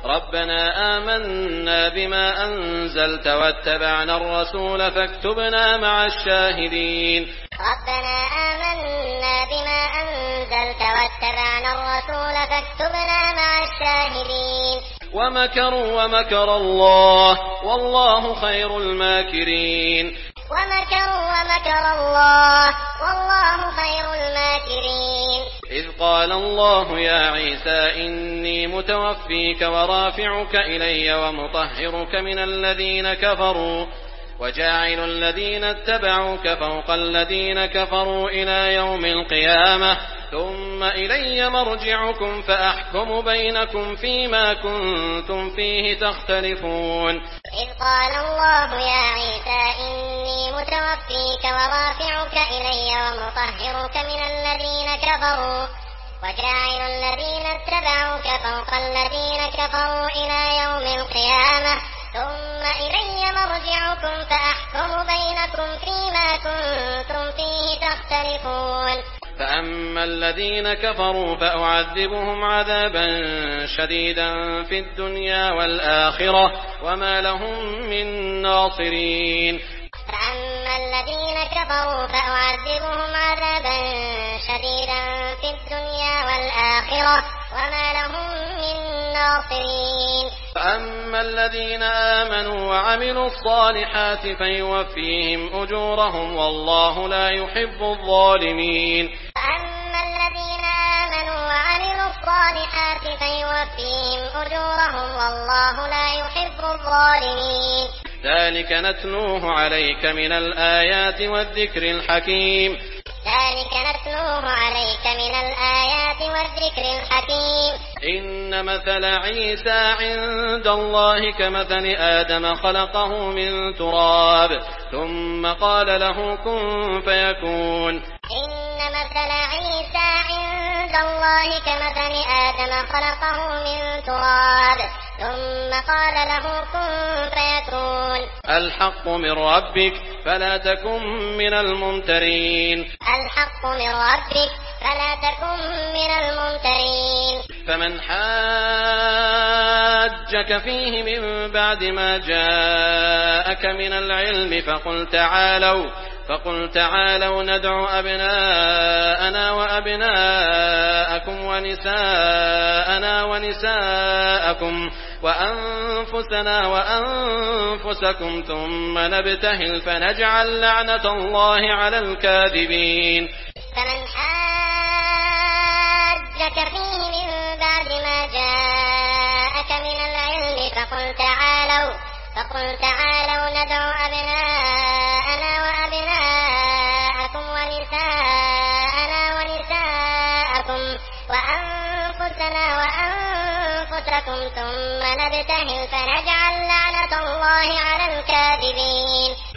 ربنا آمنا بما أنزلت واتبعنا الرسول فاكتبنا مع الشاهدين ربنا آمنا بما أنزلت واتبعنا الرسول فاكتبنا مع الشاهدين ومكروا ومكر الله والله خير الماكرين ومكروا ومكر الله والله خير الماكرين إذ قال الله يا عيسى إني متوفيك ورافعك إلي ومطهرك من الذين كفروا وجاعل الذين اتبعوك فوق الذين كفروا إلى يوم القيامة ثم إلي مرجعكم فأحكم بينكم فيما كنتم فيه تختلفون إذ قال الله يا عيسى إني متوفيك ورافعك إلي ومطهرك من الذين كفروا وجاعل الذين اتبعوك فوق الذين كفروا إلى يوم القيامة ثم إلي مرجعكم فأحكم بينكم فيما كنتم فيه تختلفون فأما الذين كفروا فأعذبهم عذابا شديدا في الدنيا والآخرة وما لهم من ناصرين فأما الذين كفروا فأعذبهم عذابا شديدا في الدنيا والآخرة وما لهم من ناصرين فأما الذين آمنوا وعملوا الصالحات فيوفيهم أجورهم والله لا يحب الظالمين فأما الذين آمنوا وعملوا الصالحات فيوفيهم أجورهم والله لا يحب الظالمين ذلك نتلوه عليك من الآيات والذكر الحكيم ذلك نتلوه عليك من الآيات والذكر الحكيم إن مثل عيسى عند الله كمثل آدم خلقه من تراب ثم قال له كن فيكون إن مثل عيسى عند الله كمثل آدم خلقه من تراب ثم قال له كن فيكون الحق من ربك فلا تكن من الممترين الحق من ربك فلا تكن من الممترين فمن حاجك فيه من بعد ما جاءك من العلم فقل تعالوا ندع أبناءنا وأبناءكم ونساءنا ونساءكم وأنفسنا وأنفسكم ثم نبتهل فنجعل لعنة الله على الكاذبين فمن حاجك فيه من بعد ما جاءك من العلم فقل تعالوا ندع أبناءنا وأبناءكم ونساءنا ونساءكم وأنفسنا وأنفسكم ثم نبتهل فنجعل لعنة الله على الكاذبين